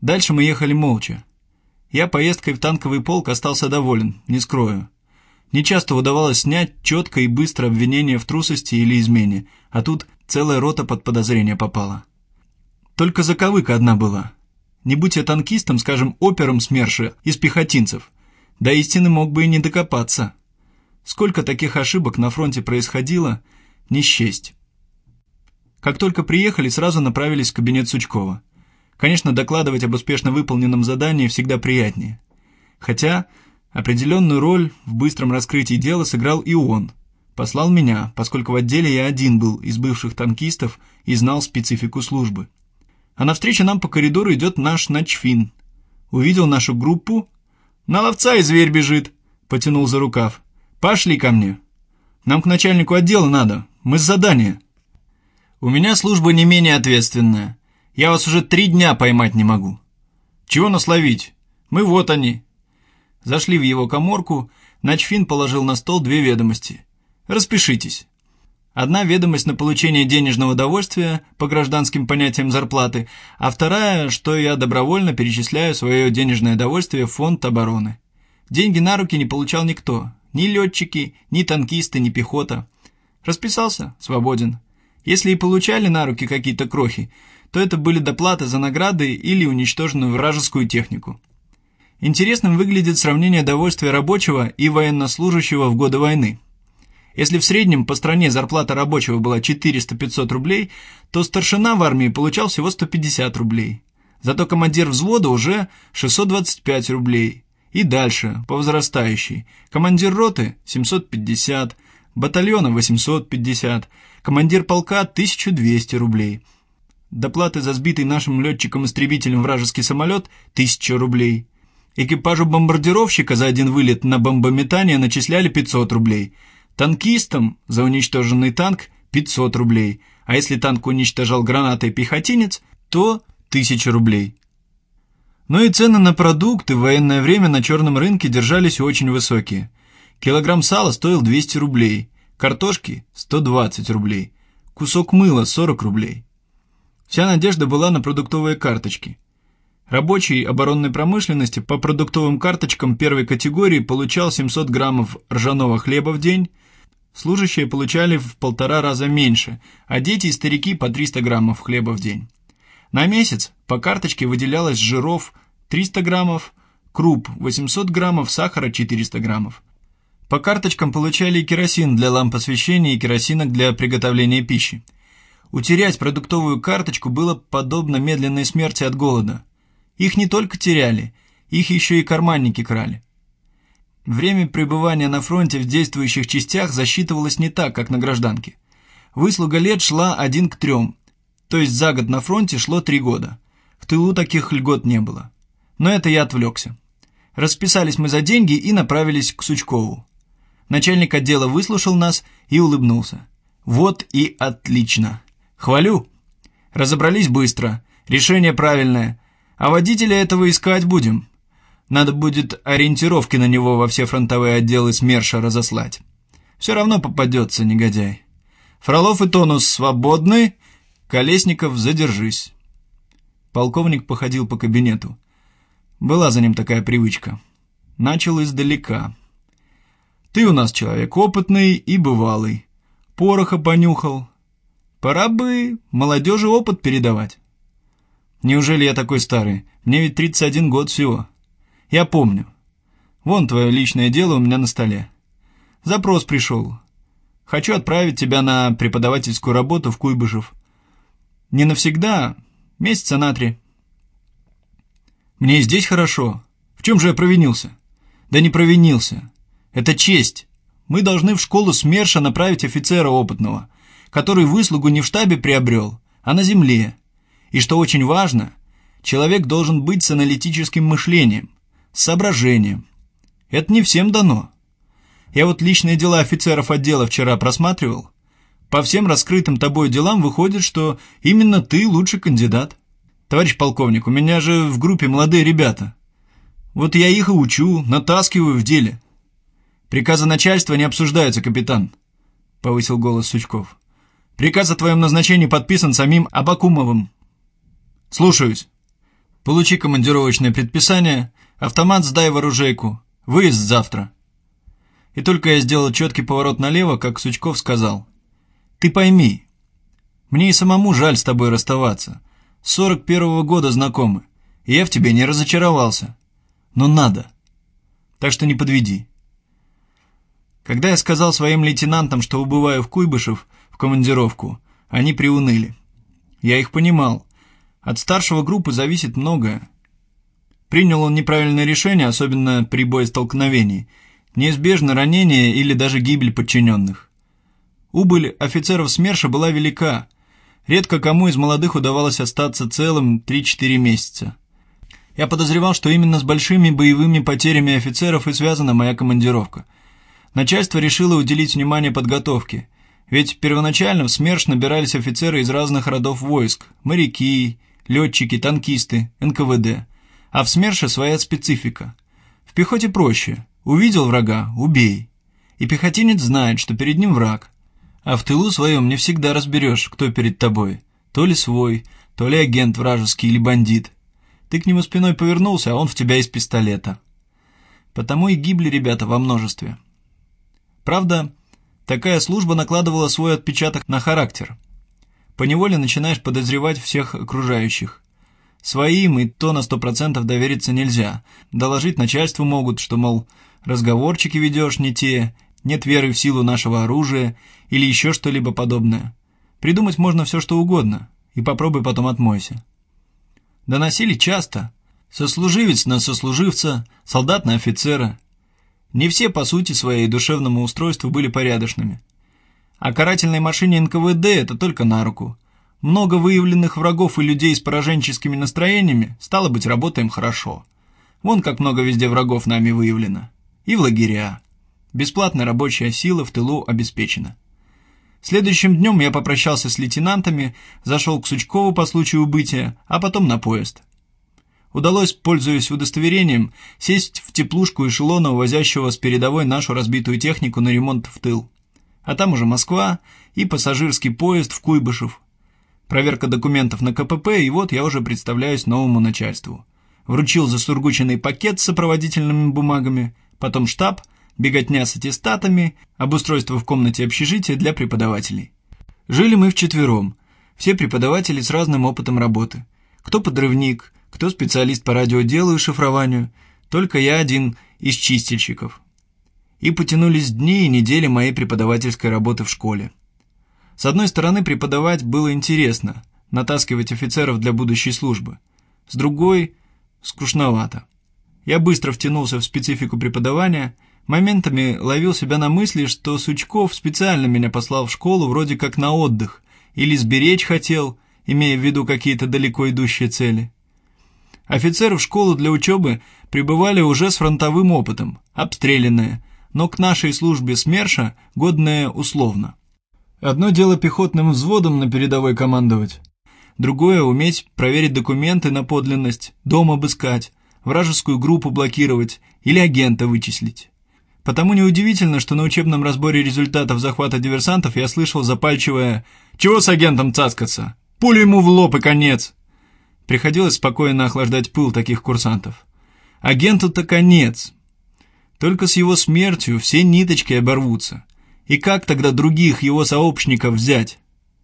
Дальше мы ехали молча. Я поездкой в танковый полк остался доволен, не скрою. Нечасто удавалось снять четко и быстро обвинение в трусости или измене, а тут целая рота под подозрение попала. Только заковыка одна была. Не будь я танкистом, скажем, опером СМЕРШа из пехотинцев, до истины мог бы и не докопаться. Сколько таких ошибок на фронте происходило, не счесть. Как только приехали, сразу направились в кабинет Сучкова. Конечно, докладывать об успешно выполненном задании всегда приятнее. Хотя определенную роль в быстром раскрытии дела сыграл и он. Послал меня, поскольку в отделе я один был из бывших танкистов и знал специфику службы. А навстречу нам по коридору идет наш начфин. Увидел нашу группу. «На ловца и зверь бежит!» — потянул за рукав. «Пошли ко мне. Нам к начальнику отдела надо. Мы с задания». «У меня служба не менее ответственная. Я вас уже 3 дня поймать не могу». «Чего нас ловить? Мы вот они». Зашли в его каморку, начфин положил на стол 2 ведомости. «Распишитесь». Одна ведомость на получение денежного довольствия по гражданским понятиям зарплаты, а вторая, что я добровольно перечисляю свое денежное довольствие в фонд обороны. Деньги на руки не получал никто, ни летчики, ни танкисты, ни пехота. Расписался? Свободен. Если и получали на руки какие-то крохи, то это были доплаты за награды или уничтоженную вражескую технику. Интересным выглядит сравнение довольствия рабочего и военнослужащего в годы войны. Если в среднем по стране зарплата рабочего была 400-500 рублей, то старшина в армии получал всего 150 рублей. Зато командир взвода уже 625 рублей. И дальше, по возрастающей. Командир роты 750, батальона 850, командир полка 1200 рублей. Доплаты за сбитый нашим летчиком-истребителем вражеский самолет 1000 рублей. Экипажу бомбардировщика за один вылет на бомбометание начисляли 500 рублей. Танкистам за уничтоженный танк 500 рублей, а если танк уничтожал гранатой пехотинец, то 1000 рублей. Но и цены на продукты в военное время на черном рынке держались очень высокие. Килограмм сала стоил 200 рублей, картошки 120 рублей, кусок мыла 40 рублей. Вся надежда была на продуктовые карточки. Рабочий оборонной промышленности по продуктовым карточкам первой категории получал 700 граммов ржаного хлеба в день, служащие получали в 1,5 раза меньше, а дети и старики по 300 граммов хлеба в день. На месяц по карточке выделялось жиров 300 граммов, круп 800 граммов, сахара 400 граммов. По карточкам получали и керосин для ламп освещения, и керосинок для приготовления пищи. Утерять продуктовую карточку было подобно медленной смерти от голода. Их не только теряли, их еще и карманники крали. Время пребывания на фронте в действующих частях засчитывалось не так, как на гражданке. Выслуга лет шла 1 к 3, то есть за год на фронте шло 3 года. В тылу таких льгот не было. Но это я отвлекся. Расписались мы за деньги и направились к Сучкову. Начальник отдела выслушал нас и улыбнулся. «Вот и отлично. Хвалю. Разобрались быстро. Решение правильное. А водителя этого искать будем. Надо будет ориентировки на него во все фронтовые отделы СМЕРШа разослать. Все равно попадется, негодяй. Фролов и Тонус свободны, Колесников задержись». Полковник походил по кабинету. Была за ним такая привычка. Начал издалека. «Ты у нас человек опытный и бывалый. Пороха понюхал. Пора бы молодежи опыт передавать». «Неужели я такой старый? Мне ведь 31 год всего». «Я помню. Вон твое личное дело у меня на столе. Запрос пришел. Хочу отправить тебя на преподавательскую работу в Куйбышев. Не навсегда, месяца на 3. Мне и здесь хорошо. В чем же я провинился?» «Да не провинился. Это честь. Мы должны в школу СМЕРШа направить офицера опытного, который выслугу не в штабе приобрел, а на земле. И что очень важно, человек должен быть с аналитическим мышлением, с соображением. Это не всем дано. Я вот личные дела офицеров отдела вчера просматривал. По всем раскрытым тобой делам выходит, что именно ты лучший кандидат. Товарищ полковник, у меня же в группе молодые ребята. Вот я их и учу, натаскиваю в деле». «Приказы начальства не обсуждаются, капитан», — повысил голос Сучков. «Приказ о твоем назначении подписан самим Абакумовым». «Слушаюсь». Получи командировочное предписание, автомат сдай в оружейку, выезд завтра. И только я сделал четкий поворот налево, как Сучков сказал: «Ты пойми, мне и самому жаль с тобой расставаться. С 41-го года знакомы, и я в тебе не разочаровался. Но надо. Так что не подведи». Когда я сказал своим лейтенантам, что убываю в Куйбышев в командировку, они приуныли. Я их понимал. От старшего группы зависит многое. Принял он неправильное решение, особенно при боестолкновении. Неизбежно ранение или даже гибель подчиненных. Убыль офицеров СМЕРШа была велика. Редко кому из молодых удавалось остаться целым 3-4 месяца. Я подозревал, что именно с большими боевыми потерями офицеров и связана моя командировка. Начальство решило уделить внимание подготовке, ведь первоначально в СМЕРШ набирались офицеры из разных родов войск, моряки, летчики, танкисты, НКВД. А в СМЕРШе своя специфика. В пехоте проще. Увидел врага – убей. И пехотинец знает, что перед ним враг. А в тылу своем не всегда разберешь, кто перед тобой. То ли свой, то ли агент вражеский или бандит. Ты к нему спиной повернулся, а он в тебя из пистолета. Потому и гибли ребята во множестве. Правда, такая служба накладывала свой отпечаток на характер. Поневоле начинаешь подозревать всех окружающих. Своим и то на 100% довериться нельзя. Доложить начальству могут, что, мол, разговорчики ведешь не те, нет веры в силу нашего оружия или еще что-либо подобное. Придумать можно все, что угодно, и попробуй потом отмойся. Доносили часто. Сослуживец на сослуживца, солдат на офицера. Не все по сути своей душевному устройству были порядочными. А карательной машине НКВД это только на руку. Много выявленных врагов и людей с пораженческими настроениями, стало быть, работаем хорошо. Вон как много везде врагов нами выявлено. И в лагеря. Бесплатная рабочая сила в тылу обеспечена. Следующим днем я попрощался с лейтенантами, зашел к Сучкову по случаю убытия, а потом на поезд. Удалось, пользуясь удостоверением, сесть в теплушку эшелона, увозящего с передовой нашу разбитую технику на ремонт в тыл. А там уже Москва и пассажирский поезд в Куйбышев. Проверка документов на КПП, и вот я уже представляюсь новому начальству. Вручил засургученный пакет с сопроводительными бумагами, потом штаб, беготня с аттестатами, обустройство в комнате общежития для преподавателей. Жили мы вчетвером, все преподаватели с разным опытом работы. Кто подрывник, кто специалист по радиоделу и шифрованию, только я один из чистильщиков. И потянулись дни и недели моей преподавательской работы в школе. С одной стороны, преподавать было интересно, натаскивать офицеров для будущей службы. С другой – скучновато. Я быстро втянулся в специфику преподавания, моментами ловил себя на мысли, что Сучков специально меня послал в школу вроде как на отдых, или сберечь хотел, имея в виду какие-то далеко идущие цели. Офицеры в школу для учебы прибывали уже с фронтовым опытом, обстрелянные, но к нашей службе СМЕРШа годные условно. Одно дело пехотным взводом на передовой командовать, другое — уметь проверить документы на подлинность, дом обыскать, вражескую группу блокировать или агента вычислить. Потому неудивительно, что на учебном разборе результатов захвата диверсантов я слышал запальчивое «Чего с агентом цаскаться? Пулю ему в лоб и конец!» Приходилось спокойно охлаждать пыл таких курсантов. Агенту-то конец. Только с его смертью все ниточки оборвутся. И как тогда других его сообщников взять?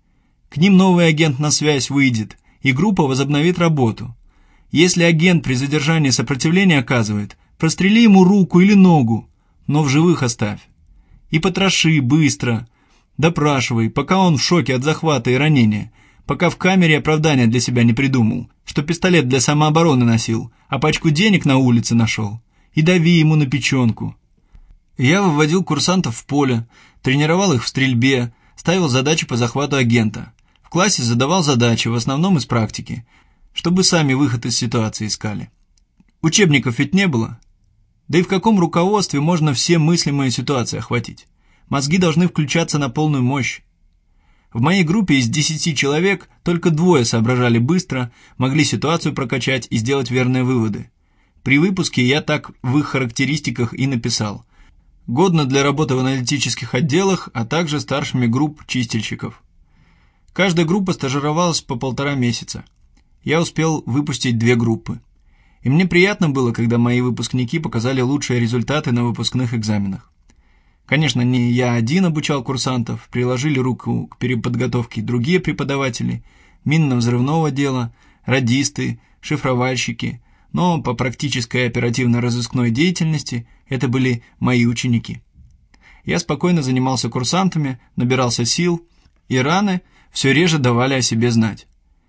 К ним новый агент на связь выйдет, и группа возобновит работу. Если агент при задержании сопротивления оказывает, прострели ему руку или ногу, но в живых оставь. И потроши быстро. Допрашивай, пока он в шоке от захвата и ранения, пока в камере оправдания для себя не придумал, что пистолет для самообороны носил, а пачку денег на улице нашел. И дави ему на печенку. Я выводил курсантов в поле, тренировал их в стрельбе, ставил задачи по захвату агента. В классе задавал задачи, в основном из практики, чтобы сами выход из ситуации искали. Учебников ведь не было. Да и в каком руководстве можно все мыслимые ситуации охватить? Мозги должны включаться на полную мощь. В моей группе из 10 человек только 2 соображали быстро, могли ситуацию прокачать и сделать верные выводы. При выпуске я так в их характеристиках и написал. Годно для работы в аналитических отделах, а также старшими групп чистильщиков. Каждая группа стажировалась по 1,5 месяца. я успел выпустить 2 группы. И мне приятно было, когда мои выпускники показали лучшие результаты на выпускных экзаменах. Конечно, не я один обучал курсантов, приложили руку к переподготовке другие преподаватели, минно-взрывного дела, радисты, шифровальщики, но по практической оперативно-розыскной деятельности это были мои ученики. Я спокойно занимался курсантами, набирался сил, и раны все реже давали о себе знать.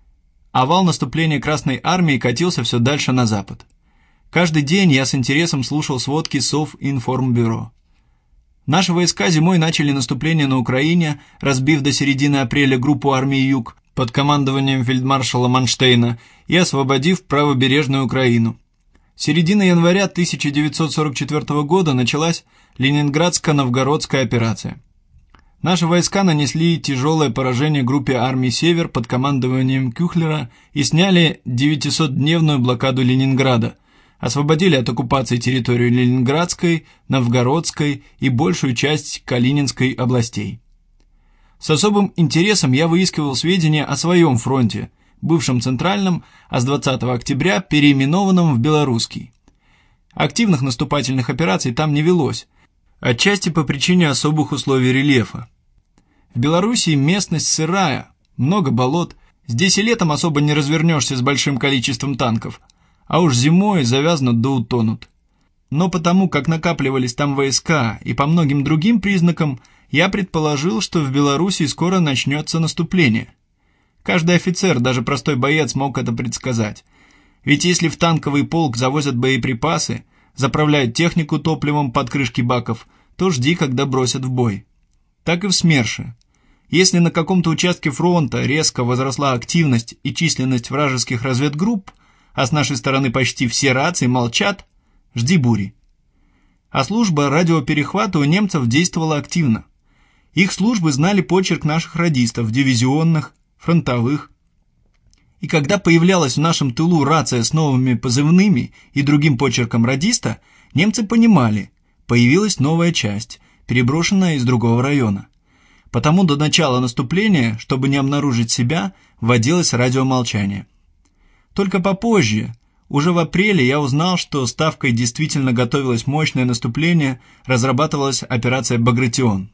А вал наступления Красной Армии катился все дальше на запад. Каждый день я с интересом слушал сводки Совинформбюро. Наши войска зимой начали наступление на Украине, разбив до середины апреля группу армии «Юг» под командованием фельдмаршала Манштейна и освободив правобережную Украину. С середины января 1944 года началась Ленинградско-Новгородская операция. Наши войска нанесли тяжелое поражение группе армий «Север» под командованием Кюхлера и сняли 900-дневную блокаду Ленинграда, освободили от оккупации территорию Ленинградской, Новгородской и большую часть Калининской областей. С особым интересом я выискивал сведения о своем фронте, бывшем Центральном, а с 20 октября переименованном в Белорусский. Активных наступательных операций там не велось, отчасти по причине особых условий рельефа. В Белоруссии местность сырая, много болот, здесь и летом особо не развернешься с большим количеством танков, а уж зимой завязнут да утонут. Но потому, как накапливались там войска и по многим другим признакам, я предположил, что в Белоруссии скоро начнется наступление. Каждый офицер, даже простой боец, мог это предсказать. Ведь если в танковый полк завозят боеприпасы, заправляют технику топливом под крышки баков, то жди, когда бросят в бой. Так и в СМЕРШе. Если на каком-то участке фронта резко возросла активность и численность вражеских разведгрупп, а с нашей стороны почти все рации молчат, жди бури. А служба радиоперехвата у немцев действовала активно. Их службы знали почерк наших радистов, дивизионных, фронтовых. И когда появлялась в нашем тылу рация с новыми позывными и другим почерком радиста, немцы понимали, появилась новая часть, переброшенная из другого района. Потому до начала наступления, чтобы не обнаружить себя, вводилось радиомолчание. Только попозже, уже в апреле, я узнал, что ставкой действительно готовилось мощное наступление, разрабатывалась операция «Багратион».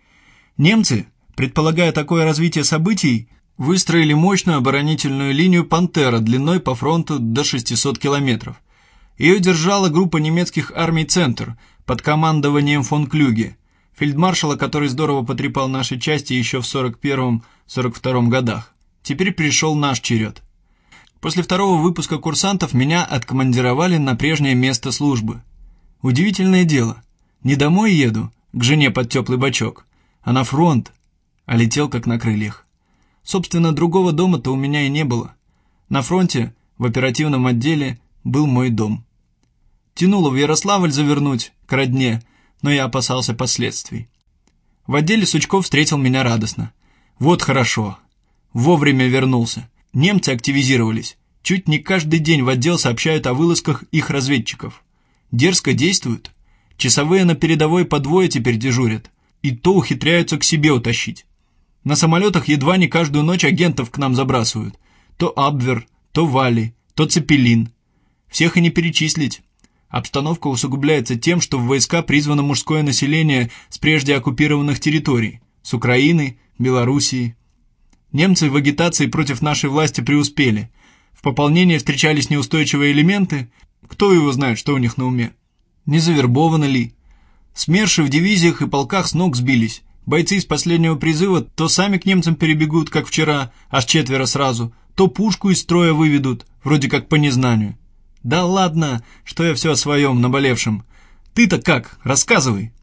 Немцы, предполагая такое развитие событий, выстроили мощную оборонительную линию «Пантера» длиной по фронту до 600 километров. Ее держала группа немецких армий «Центр» под командованием фон Клюге, фельдмаршала, который здорово потрепал наши части еще в 1941-1942 годах. Теперь пришел наш черед. После второго выпуска курсантов меня откомандировали на прежнее место службы. Удивительное дело. Не домой еду, к жене под теплый бочок, а на фронт, а летел как на крыльях. Собственно, другого дома-то у меня и не было. На фронте, в оперативном отделе, был мой дом. Тянуло в Ярославль завернуть, к родне, но я опасался последствий. В отделе Сучков встретил меня радостно. Вот хорошо. Вовремя вернулся. Немцы активизировались. Чуть не каждый день в отдел сообщают о вылазках их разведчиков. Дерзко действуют. Часовые на передовой по двое теперь дежурят. И то ухитряются к себе утащить. На самолетах едва не каждую ночь агентов к нам забрасывают. То Абвер, то Вали, то Цепелин. Всех и не перечислить. Обстановка усугубляется тем, что в войска призвано мужское население с прежде оккупированных территорий. С Украины, Белоруссии. Немцы в агитации против нашей власти преуспели. В пополнении встречались неустойчивые элементы. Кто его знает, что у них на уме? Не завербованы ли? СМЕРШи в дивизиях и полках с ног сбились. Бойцы из последнего призыва то сами к немцам перебегут, как вчера, аж 4 сразу, то пушку из строя выведут, вроде как по незнанию. Да ладно, что я все о своем наболевшем. Ты-то как? Рассказывай.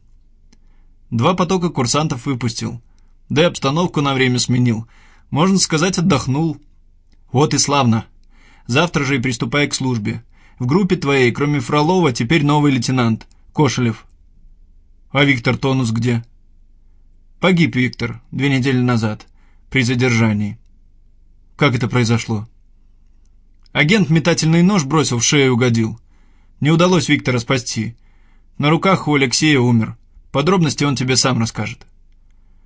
2 потока курсантов выпустил. Да и обстановку на время сменил. Можно сказать, отдохнул. Вот и славно. Завтра же и приступай к службе. В группе твоей, кроме Фролова, теперь новый лейтенант, Кошелев. А Виктор Тонус где? Погиб Виктор 2 недели назад, при задержании. Как это произошло? Агент метательный нож бросил, в шею угодил. Не удалось Виктора спасти. На руках у Алексея умер. Подробности он тебе сам расскажет.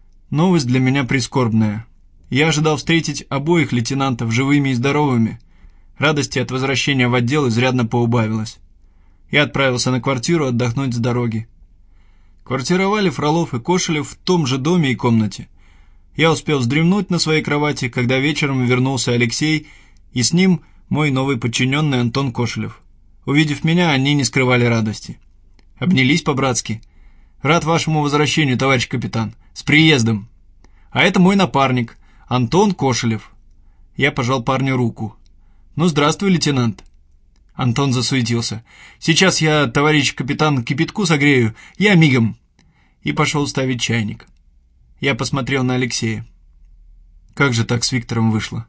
Новость для меня прискорбная. Я ожидал встретить обоих лейтенантов живыми и здоровыми. Радости от возвращения в отдел изрядно поубавилось. Я отправился на квартиру отдохнуть с дороги. Квартировали Фролов и Кошелев в том же доме и комнате. Я успел вздремнуть на своей кровати, когда вечером вернулся Алексей, и с ним мой новый подчиненный Антон Кошелев. Увидев меня, они не скрывали радости. Обнялись по-братски. «Рад вашему возвращению, товарищ капитан. С приездом! А это мой напарник, Антон Кошелев». Я пожал парню руку. «Ну, здравствуй, лейтенант». Антон засуетился. «Сейчас я, товарищ капитан, кипятку согрею. Я мигом». И пошел ставить чайник. Я посмотрел на Алексея. Как же так с Виктором вышло?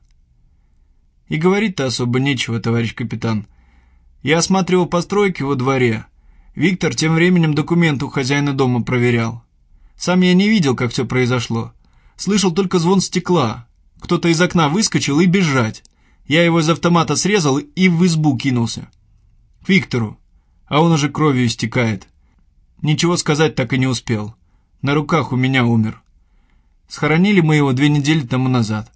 И говорить-то особо нечего, товарищ капитан. Я осматривал постройки во дворе. Виктор тем временем документы у хозяина дома проверял. Сам я не видел, как все произошло. Слышал только звон стекла. Кто-то из окна выскочил и бежать. Я его из автомата срезал и в избу кинулся. К Виктору. А он уже кровью истекает. Ничего сказать так и не успел. На руках у меня умер. Схоронили мы его 2 недели тому назад.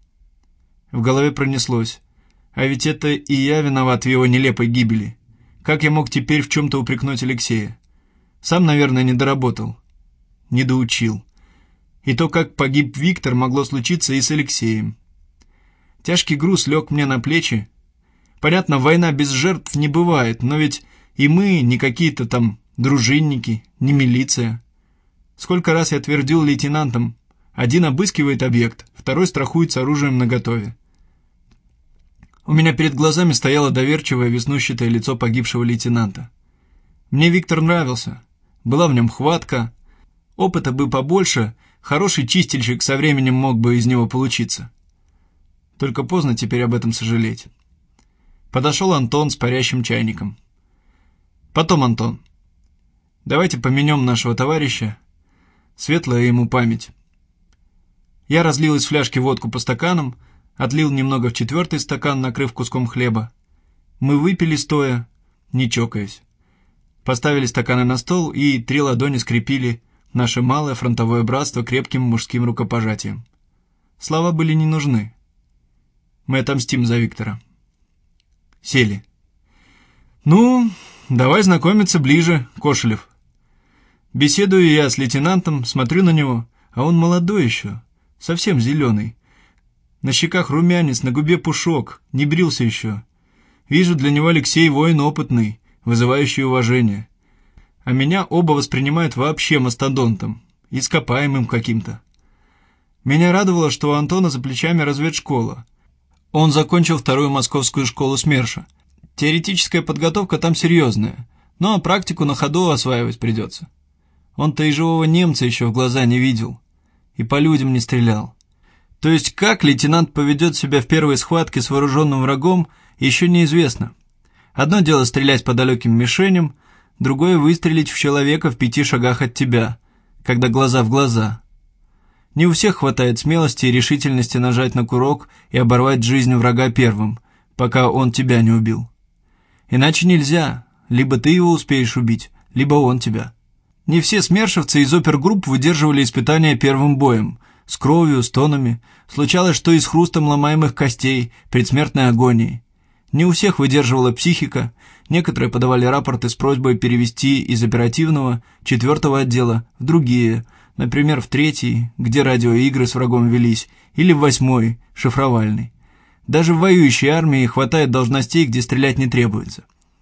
В голове пронеслось. А ведь это и я виноват в его нелепой гибели. Как я мог теперь в чем-то упрекнуть Алексея? Сам, наверное, не доработал. Не доучил. И то, как погиб Виктор, могло случиться и с Алексеем. Тяжкий груз лег мне на плечи. Понятно, война без жертв не бывает, но ведь и мы не какие-то там дружинники, не милиция. Сколько раз я твердил лейтенантам: один обыскивает объект, второй страхует с оружием наготове. У меня перед глазами стояло доверчивое веснущатое лицо погибшего лейтенанта. Мне Виктор нравился, была в нем хватка, опыта бы побольше, хороший чистильщик со временем мог бы из него получиться. Только поздно теперь об этом сожалеть. Подошел Антон с парящим чайником. «Потом, Антон, давайте поменем нашего товарища. Светлая ему память». Я разлил из фляжки водку по стаканам, отлил немного в 4-й стакан, накрыв куском хлеба. Мы выпили стоя, не чокаясь. Поставили стаканы на стол и 3 ладони скрепили наше малое фронтовое братство крепким мужским рукопожатием. Слова были не нужны. Мы отомстим за Виктора. Сели. «Ну, давай знакомиться ближе, Кошелев». Беседую я с лейтенантом, смотрю на него, а он молодой еще, совсем зеленый. На щеках румянец, на губе пушок, не брился еще. Вижу, для него Алексей воин опытный, вызывающий уважение. А меня оба воспринимают вообще мастодонтом, ископаемым каким-то. Меня радовало, что у Антона за плечами разведшкола. Он закончил 2-ю московскую школу СМЕРШа. Теоретическая подготовка там серьезная, но практику на ходу осваивать придется. Он-то и живого немца еще в глаза не видел, и по людям не стрелял. То есть как лейтенант поведет себя в первой схватке с вооруженным врагом, еще неизвестно. Одно дело стрелять по далеким мишеням, другое выстрелить в человека в 5 шагах от тебя, когда глаза в глаза. Не у всех хватает смелости и решительности нажать на курок и оборвать жизнь врага первым, пока он тебя не убил. Иначе нельзя, либо ты его успеешь убить, либо он тебя. Не все смершевцы из опергрупп выдерживали испытания первым боем, с кровью, стонами. Случалось, что и с хрустом ломаемых костей, предсмертной агонии. Не у всех выдерживала психика, некоторые подавали рапорты с просьбой перевести из оперативного 4-го отдела в другие, например, в 3-й, где радиоигры с врагом велись, или в 8-й, шифровальный. Даже в воюющей армии хватает должностей, где стрелять не требуется.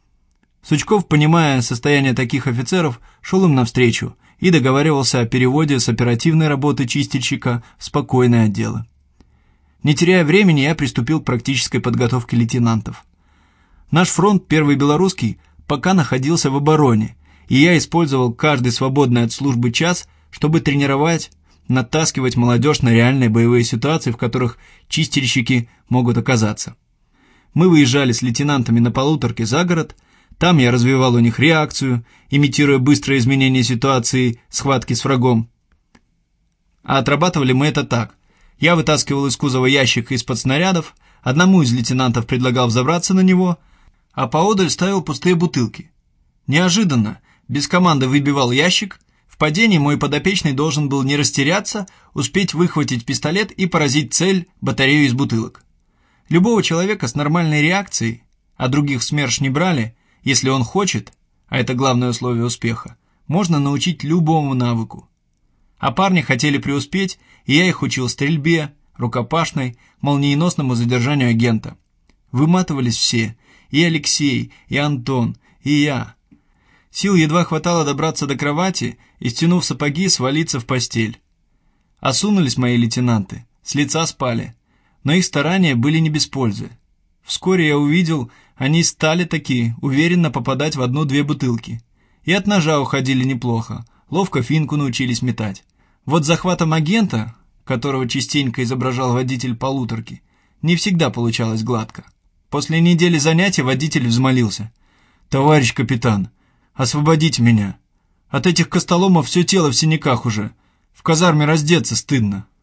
Сучков, понимая состояние таких офицеров, шел им навстречу и договаривался о переводе с оперативной работы чистильщика в спокойные отделы. Не теряя времени, я приступил к практической подготовке лейтенантов. Наш фронт, Первый Белорусский, пока находился в обороне, и я использовал каждый свободный от службы час, чтобы тренировать, натаскивать молодежь на реальные боевые ситуации, в которых чистильщики могут оказаться. Мы выезжали с лейтенантами на полуторке за город. Там я развивал у них реакцию, имитируя быстрое изменение ситуации схватки с врагом. А отрабатывали мы это так. Я вытаскивал из кузова ящик из-под снарядов, одному из лейтенантов предлагал взобраться на него, а поодаль ставил пустые бутылки. Неожиданно, без команды выбивал ящик. В падении мой подопечный должен был не растеряться, успеть выхватить пистолет и поразить цель, батарею из бутылок. Любого человека с нормальной реакцией, а других в СМЕРШ не брали, если он хочет, а это главное условие успеха, можно научить любому навыку. А парни хотели преуспеть, и я их учил стрельбе, рукопашной, молниеносному задержанию агента. Выматывались все, и Алексей, и Антон, и я. Сил едва хватало добраться до кровати и, стянув сапоги, свалиться в постель. Осунулись мои лейтенанты, с лица спали, но их старания были не без пользы. Вскоре я увидел, они стали такие, уверенно попадать в 1-2 бутылки. И от ножа уходили неплохо, ловко финку научились метать. Вот захватом агента, которого частенько изображал водитель полуторки, не всегда получалось гладко. После недели занятий водитель взмолился: «Товарищ капитан, освободите меня. От этих костоломов все тело в синяках уже. В казарме раздеться стыдно».